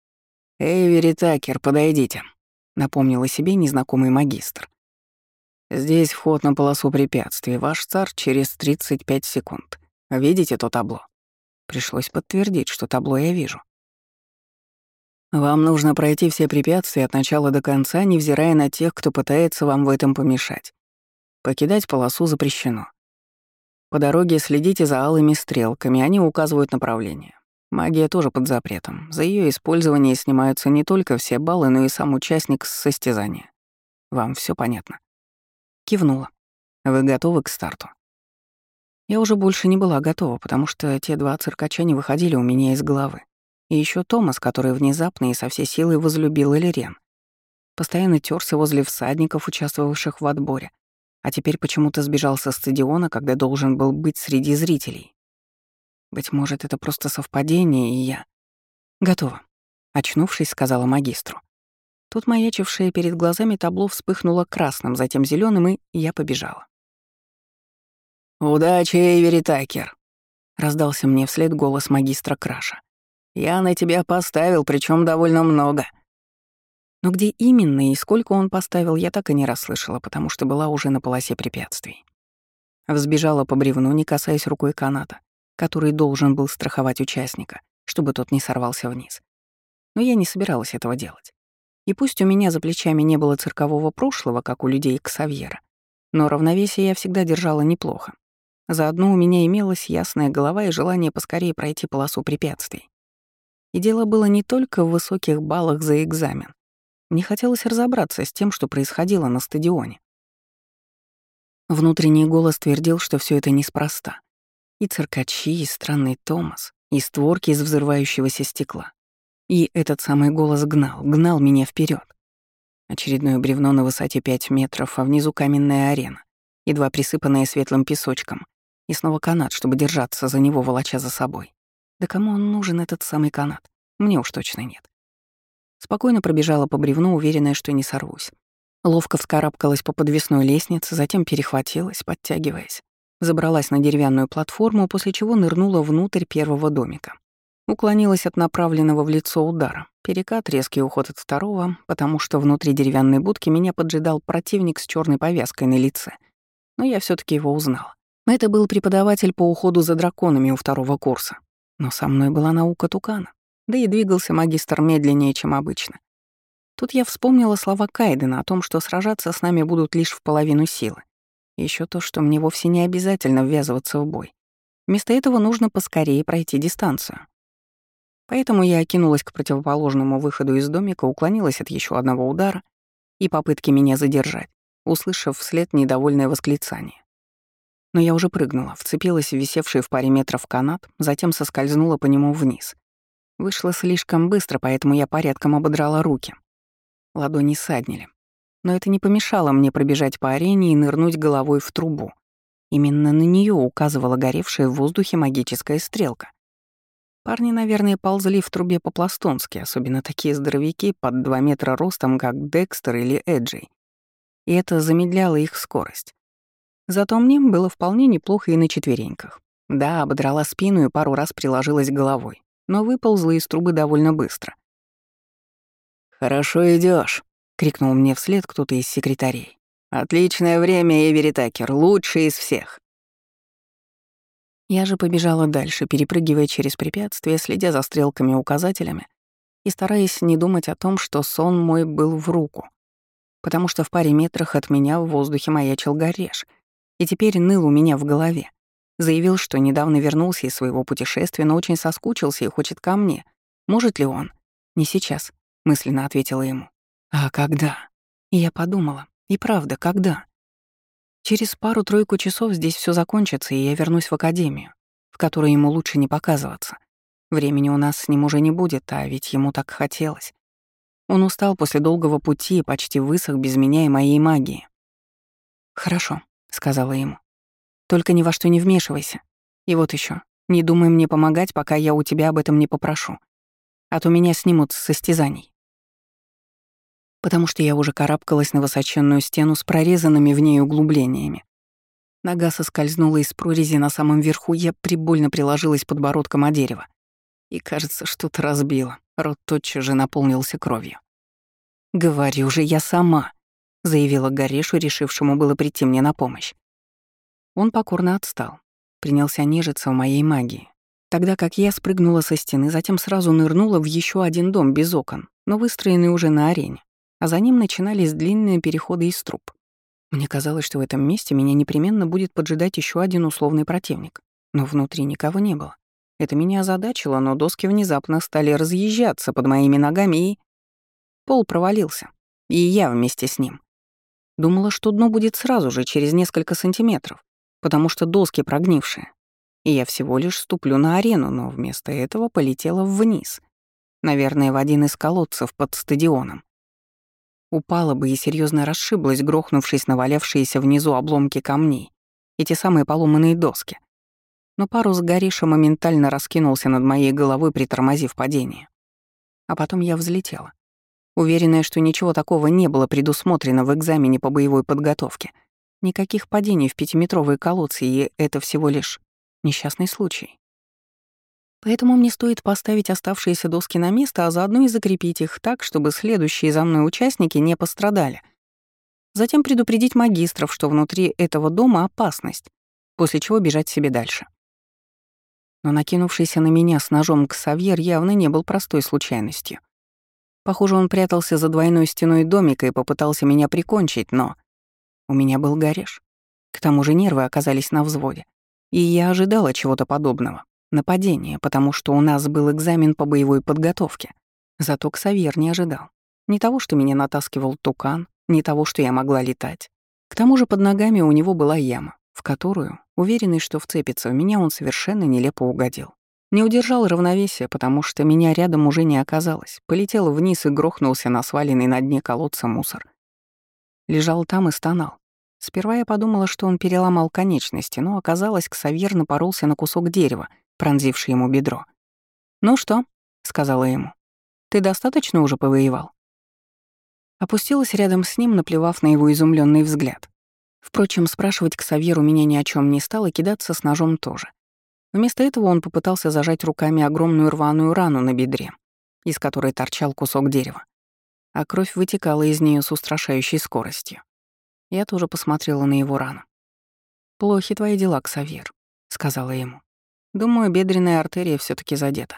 «Эйвери Такер, подойдите», — напомнила себе незнакомый магистр. «Здесь вход на полосу препятствий. Ваш старт через тридцать пять секунд. Видите то табло?» Пришлось подтвердить, что табло я вижу. «Вам нужно пройти все препятствия от начала до конца, невзирая на тех, кто пытается вам в этом помешать. Покидать полосу запрещено. По дороге следите за алыми стрелками, они указывают направление. Магия тоже под запретом. За ее использование снимаются не только все баллы, но и сам участник состязания. Вам все понятно?» Кивнула. «Вы готовы к старту?» Я уже больше не была готова, потому что те два циркача не выходили у меня из головы. И еще Томас, который внезапно и со всей силой возлюбил Элирен. Постоянно терся возле всадников, участвовавших в отборе, а теперь почему-то сбежал со стадиона, когда должен был быть среди зрителей. Быть может, это просто совпадение, и я... «Готова», — очнувшись, сказала магистру. Тут маячившее перед глазами табло вспыхнуло красным, затем зеленым, и я побежала. «Удачи, Эйвери Такер!» — раздался мне вслед голос магистра Краша. «Я на тебя поставил, причем довольно много». Но где именно и сколько он поставил, я так и не расслышала, потому что была уже на полосе препятствий. Взбежала по бревну, не касаясь рукой каната, который должен был страховать участника, чтобы тот не сорвался вниз. Но я не собиралась этого делать. И пусть у меня за плечами не было циркового прошлого, как у людей Ксавьера, но равновесие я всегда держала неплохо. Заодно у меня имелась ясная голова и желание поскорее пройти полосу препятствий. И дело было не только в высоких баллах за экзамен. Мне хотелось разобраться с тем, что происходило на стадионе. Внутренний голос твердил, что все это неспроста. И циркачи, и странный Томас, и створки из взрывающегося стекла. И этот самый голос гнал, гнал меня вперед. Очередное бревно на высоте пять метров, а внизу каменная арена, едва присыпанная светлым песочком, и снова канат, чтобы держаться за него, волоча за собой. Да кому он нужен, этот самый канат? Мне уж точно нет. Спокойно пробежала по бревну, уверенная, что не сорвусь. Ловко вскарабкалась по подвесной лестнице, затем перехватилась, подтягиваясь. Забралась на деревянную платформу, после чего нырнула внутрь первого домика. Уклонилась от направленного в лицо удара. Перекат, резкий уход от второго, потому что внутри деревянной будки меня поджидал противник с черной повязкой на лице. Но я все таки его узнала. Это был преподаватель по уходу за драконами у второго курса. Но со мной была наука Тукана. Да и двигался магистр медленнее, чем обычно. Тут я вспомнила слова Кайдена о том, что сражаться с нами будут лишь в половину силы. Еще то, что мне вовсе не обязательно ввязываться в бой. Вместо этого нужно поскорее пройти дистанцию. Поэтому я окинулась к противоположному выходу из домика, уклонилась от еще одного удара и попытки меня задержать, услышав вслед недовольное восклицание. Но я уже прыгнула, вцепилась в висевший в паре метров канат, затем соскользнула по нему вниз. Вышло слишком быстро, поэтому я порядком ободрала руки. Ладони ссаднили. Но это не помешало мне пробежать по арене и нырнуть головой в трубу. Именно на нее указывала горевшая в воздухе магическая стрелка. Парни, наверное, ползли в трубе по-пластунски, особенно такие здоровяки под два метра ростом, как Декстер или Эджей. И это замедляло их скорость. Зато мне было вполне неплохо и на четвереньках. Да, ободрала спину и пару раз приложилась головой, но выползла из трубы довольно быстро. «Хорошо идешь, крикнул мне вслед кто-то из секретарей. «Отличное время, Эвери Такер, лучший из всех!» Я же побежала дальше, перепрыгивая через препятствия, следя за стрелками-указателями и стараясь не думать о том, что сон мой был в руку, потому что в паре метрах от меня в воздухе маячил Гареш, и теперь ныл у меня в голове. Заявил, что недавно вернулся из своего путешествия, но очень соскучился и хочет ко мне. Может ли он? «Не сейчас», — мысленно ответила ему. «А когда?» И я подумала, и правда, когда? Через пару-тройку часов здесь все закончится, и я вернусь в академию, в которой ему лучше не показываться. Времени у нас с ним уже не будет, а ведь ему так хотелось. Он устал после долгого пути и почти высох без меня и моей магии. «Хорошо», — сказала ему. «Только ни во что не вмешивайся. И вот еще, не думай мне помогать, пока я у тебя об этом не попрошу. А то меня снимут с состязаний». Потому что я уже карабкалась на высоченную стену с прорезанными в ней углублениями. Нога соскользнула из прорези на самом верху, я прибольно приложилась подбородком о дерево. И, кажется, что-то разбило. Рот тотчас же наполнился кровью. «Говорю же, я сама», — заявила Гарешу, решившему было прийти мне на помощь. Он покорно отстал, принялся нежиться в моей магии, тогда как я спрыгнула со стены, затем сразу нырнула в еще один дом без окон, но выстроенный уже на арене, а за ним начинались длинные переходы из труб. Мне казалось, что в этом месте меня непременно будет поджидать еще один условный противник, но внутри никого не было. Это меня озадачило, но доски внезапно стали разъезжаться под моими ногами, и пол провалился, и я вместе с ним. Думала, что дно будет сразу же, через несколько сантиметров, потому что доски прогнившие, и я всего лишь ступлю на арену, но вместо этого полетела вниз, наверное, в один из колодцев под стадионом. Упала бы и серьезно расшиблась, грохнувшись на валявшиеся внизу обломки камней, эти самые поломанные доски. Но парус Гариша моментально раскинулся над моей головой, притормозив падение. А потом я взлетела, уверенная, что ничего такого не было предусмотрено в экзамене по боевой подготовке. Никаких падений в пятиметровые колодцы, и это всего лишь несчастный случай. Поэтому мне стоит поставить оставшиеся доски на место, а заодно и закрепить их так, чтобы следующие за мной участники не пострадали. Затем предупредить магистров, что внутри этого дома опасность, после чего бежать себе дальше. Но накинувшийся на меня с ножом Ксавьер явно не был простой случайностью. Похоже, он прятался за двойной стеной домика и попытался меня прикончить, но у меня был Гареш. К тому же нервы оказались на взводе, и я ожидала чего-то подобного. Нападение, потому что у нас был экзамен по боевой подготовке. Зато Ксавьер не ожидал. Ни того, что меня натаскивал тукан, ни того, что я могла летать. К тому же под ногами у него была яма, в которую, уверенный, что вцепится в меня, он совершенно нелепо угодил. Не удержал равновесия, потому что меня рядом уже не оказалось. Полетел вниз и грохнулся на сваленный на дне колодца мусор. Лежал там и стонал. Сперва я подумала, что он переломал конечности, но оказалось, Ксавьер напоролся на кусок дерева, пронзивший ему бедро. «Ну что?» — сказала ему. «Ты достаточно уже повоевал?» Опустилась рядом с ним, наплевав на его изумленный взгляд. Впрочем, спрашивать Ксавьер у меня ни о чем не стало, кидаться с ножом тоже. Вместо этого он попытался зажать руками огромную рваную рану на бедре, из которой торчал кусок дерева, а кровь вытекала из нее с устрашающей скоростью. Я тоже посмотрела на его рану. «Плохи твои дела, Ксавьер», — сказала ему. «Думаю, бедренная артерия все таки задета».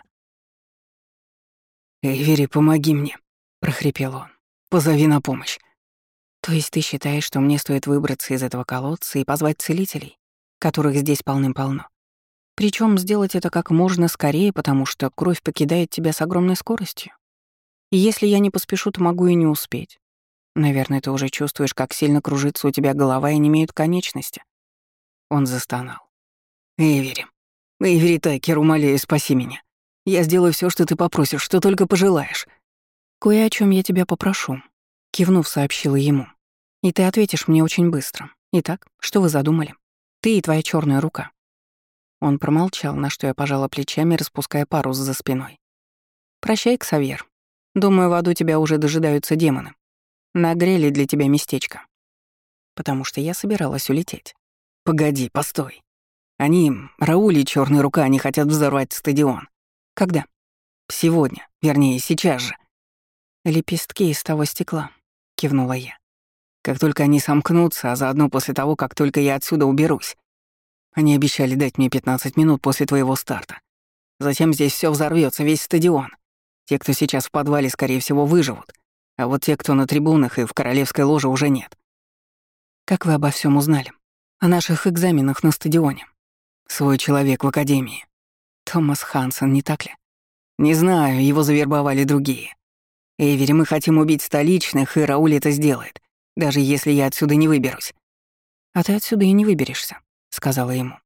«Эйвери, помоги мне», — прохрипел он. «Позови на помощь». «То есть ты считаешь, что мне стоит выбраться из этого колодца и позвать целителей, которых здесь полным-полно? Причем сделать это как можно скорее, потому что кровь покидает тебя с огромной скоростью? И если я не поспешу, то могу и не успеть. Наверное, ты уже чувствуешь, как сильно кружится у тебя голова и немеют конечности». Он застонал. «Эйвери, Эйвери Такер, умоляю, спаси меня. Я сделаю все, что ты попросишь, что только пожелаешь». «Кое о чем я тебя попрошу», — кивнув, сообщила ему. «И ты ответишь мне очень быстро. Итак, что вы задумали? Ты и твоя черная рука». Он промолчал, на что я пожала плечами, распуская парус за спиной. «Прощай, Ксавьер. Думаю, в аду тебя уже дожидаются демоны. Нагрели для тебя местечко». Потому что я собиралась улететь. «Погоди, постой. Они, Рауль и Черная рука, они хотят взорвать стадион». «Когда?» «Сегодня. Вернее, сейчас же». «Лепестки из того стекла», — кивнула я. «Как только они сомкнутся, а заодно после того, как только я отсюда уберусь. Они обещали дать мне пятнадцать минут после твоего старта. Затем здесь все взорвется, весь стадион. Те, кто сейчас в подвале, скорее всего, выживут. А вот те, кто на трибунах и в королевской ложе, уже нет». «Как вы обо всем узнали? О наших экзаменах на стадионе?» «Свой человек в академии. Томас Хансен, не так ли?» «Не знаю, его завербовали другие. Эйвери, мы хотим убить столичных, и Рауль это сделает, даже если я отсюда не выберусь». «А ты отсюда и не выберешься», — сказала ему.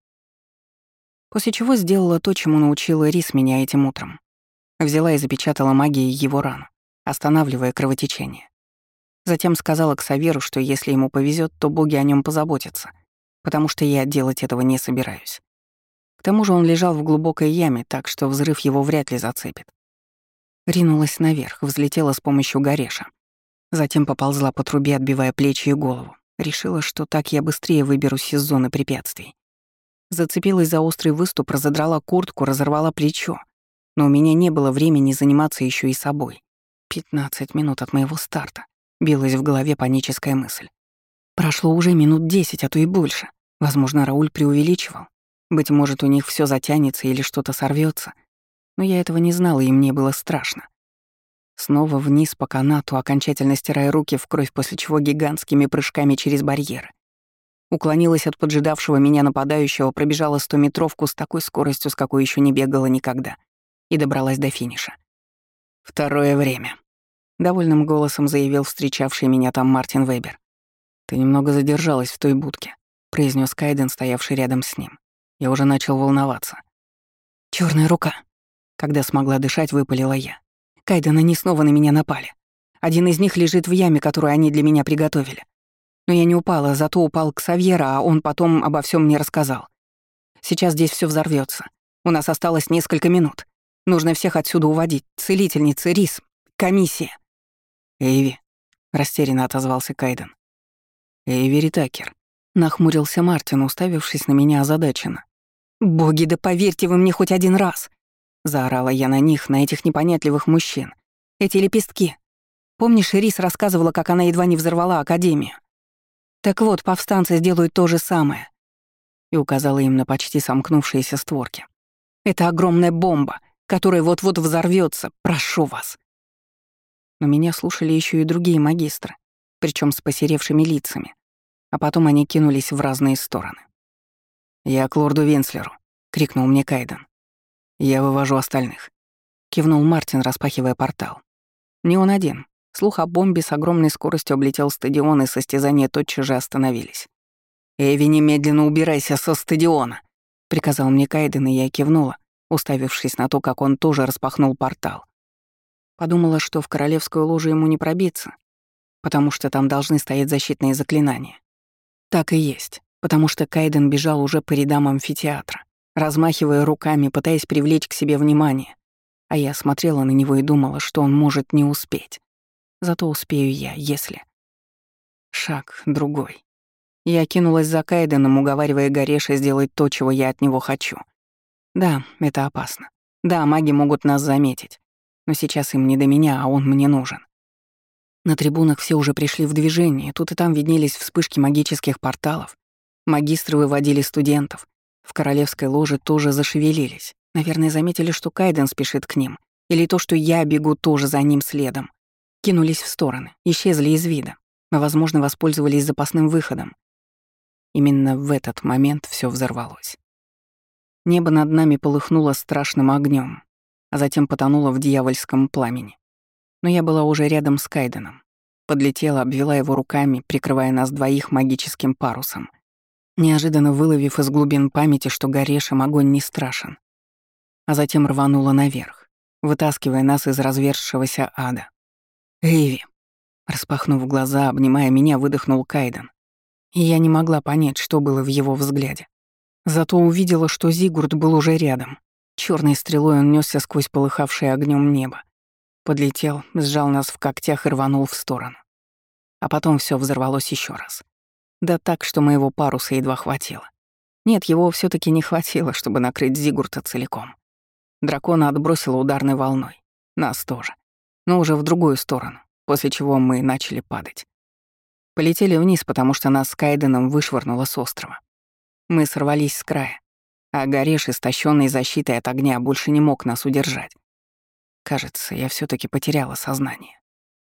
После чего сделала то, чему научила Рис меня этим утром. Взяла и запечатала магией его рану, останавливая кровотечение. Затем сказала Ксаверу, что если ему повезет, то боги о нем позаботятся, потому что я делать этого не собираюсь. К тому же он лежал в глубокой яме, так что взрыв его вряд ли зацепит. Ринулась наверх, взлетела с помощью Гореша. Затем поползла по трубе, отбивая плечи и голову. Решила, что так я быстрее выберусь из зоны препятствий. Зацепилась за острый выступ, разодрала куртку, разорвала плечо. Но у меня не было времени заниматься еще и собой. Пятнадцать минут от моего старта. Билась в голове паническая мысль. Прошло уже минут десять, а то и больше. Возможно, Рауль преувеличивал. Быть может, у них все затянется или что-то сорвется. Но я этого не знала, и мне было страшно. Снова вниз по канату, окончательно стирая руки в кровь, после чего гигантскими прыжками через барьер. Уклонилась от поджидавшего меня нападающего, пробежала стометровку с такой скоростью, с какой еще не бегала никогда, и добралась до финиша. «Второе время», — довольным голосом заявил встречавший меня там Мартин Вебер. «Ты немного задержалась в той будке», — произнес Кайден, стоявший рядом с ним. Я уже начал волноваться. «Черная рука», — когда смогла дышать, выпалила я. «Кайден, они снова на меня напали. Один из них лежит в яме, которую они для меня приготовили. Но я не упала, зато упал Ксавьера, а он потом обо всем мне рассказал. Сейчас здесь все взорвется. У нас осталось несколько минут. Нужно всех отсюда уводить. Целительницы, Рис, комиссия». «Эйви», — растерянно отозвался Кайден. «Эйвери Такер», — нахмурился Мартин, уставившись на меня озадаченно. «Боги, да поверьте вы мне хоть один раз!» — заорала я на них, на этих непонятливых мужчин. «Эти лепестки. Помнишь, Рис рассказывала, как она едва не взорвала Академию? Так вот, повстанцы сделают то же самое». И указала им на почти сомкнувшиеся створки. «Это огромная бомба, которая вот-вот взорвется. Прошу вас». Но меня слушали еще и другие магистры, причем с посеревшими лицами. А потом они кинулись в разные стороны. «Я к лорду Венслеру», — крикнул мне Кайден. «Я вывожу остальных», — кивнул Мартин, распахивая портал. Не он один. Слух о бомбе с огромной скоростью облетел стадион, и состязания тотчас же остановились. «Эви, немедленно убирайся со стадиона», — приказал мне Кайден, и я кивнула, уставившись на то, как он тоже распахнул портал. Подумала, что в королевскую ложу ему не пробиться, потому что там должны стоять защитные заклинания. Так и есть, потому что Кайден бежал уже по рядам амфитеатра, размахивая руками, пытаясь привлечь к себе внимание, а я смотрела на него и думала, что он может не успеть. Зато успею я, если... Шаг другой. Я кинулась за Кайденом, уговаривая Гореша сделать то, чего я от него хочу. Да, это опасно. Да, маги могут нас заметить. Но сейчас им не до меня, а он мне нужен. На трибунах все уже пришли в движение, тут и там виднелись вспышки магических порталов. Магистры выводили студентов. В королевской ложе тоже зашевелились. Наверное, заметили, что Кайден спешит к ним. Или то, что я бегу тоже за ним следом. Кинулись в стороны, исчезли из вида. Но, возможно, воспользовались запасным выходом. Именно в этот момент все взорвалось. Небо над нами полыхнуло страшным огнем, а затем потонуло в дьявольском пламени. Но я была уже рядом с Кайденом. Подлетела, обвела его руками, прикрывая нас двоих магическим парусом. Неожиданно выловив из глубин памяти, что горешем огонь не страшен. А затем рванула наверх, вытаскивая нас из разверзшегося ада. «Эйви!» Распахнув глаза, обнимая меня, выдохнул Кайден. И я не могла понять, что было в его взгляде. Зато увидела, что Зигурд был уже рядом. Черной стрелой он нёсся сквозь полыхавшее огнем небо. Подлетел, сжал нас в когтях и рванул в сторону. А потом все взорвалось еще раз. Да так, что моего паруса едва хватило. Нет, его все таки не хватило, чтобы накрыть Зигурта целиком. Дракона отбросило ударной волной. Нас тоже. Но уже в другую сторону, после чего мы начали падать. Полетели вниз, потому что нас с Кайденом вышвырнуло с острова. Мы сорвались с края, а Гореш, истощенный защитой от огня, больше не мог нас удержать. Кажется, я все таки потеряла сознание.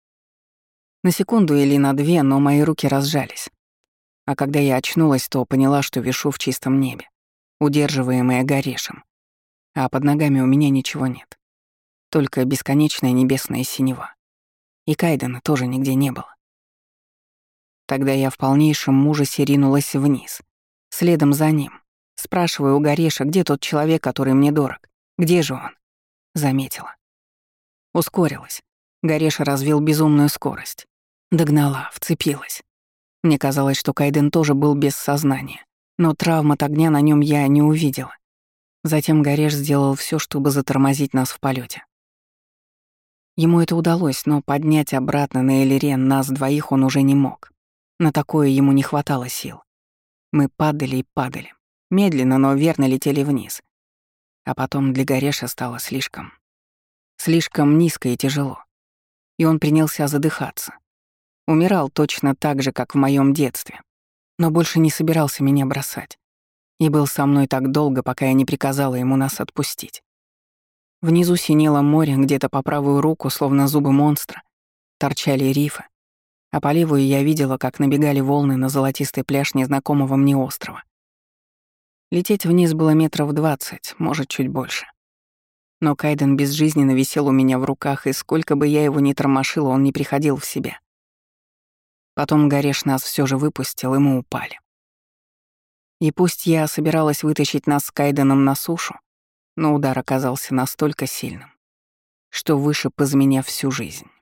На секунду или на две, но мои руки разжались. А когда я очнулась, то поняла, что вишу в чистом небе, удерживаемая Горешем. А под ногами у меня ничего нет. Только бесконечная небесная синева. И Кайдена тоже нигде не было. Тогда я в полнейшем ужасе ринулась вниз, следом за ним. Спрашиваю у Гореша, где тот человек, который мне дорог? Где же он? Заметила. Ускорилась. Гореш развил безумную скорость. Догнала, вцепилась. Мне казалось, что Кайден тоже был без сознания, но травм от огня на нем я не увидела. Затем Гореш сделал все, чтобы затормозить нас в полете. Ему это удалось, но поднять обратно на Элирен нас двоих он уже не мог. На такое ему не хватало сил. Мы падали и падали. Медленно, но верно летели вниз. А потом для Гореша стало слишком... Слишком низко и тяжело. И он принялся задыхаться. Умирал точно так же, как в моем детстве. Но больше не собирался меня бросать. И был со мной так долго, пока я не приказала ему нас отпустить. Внизу синело море, где-то по правую руку, словно зубы монстра, торчали рифы, а по левую я видела, как набегали волны на золотистый пляж незнакомого мне острова. Лететь вниз было метров двадцать, может, чуть больше. Но Кайден безжизненно висел у меня в руках, и сколько бы я его ни тормошила, он не приходил в себя. Потом Гореш нас все же выпустил, и мы упали. И пусть я собиралась вытащить нас с Кайденом на сушу, но удар оказался настолько сильным, что вышиб из меня всю жизнь.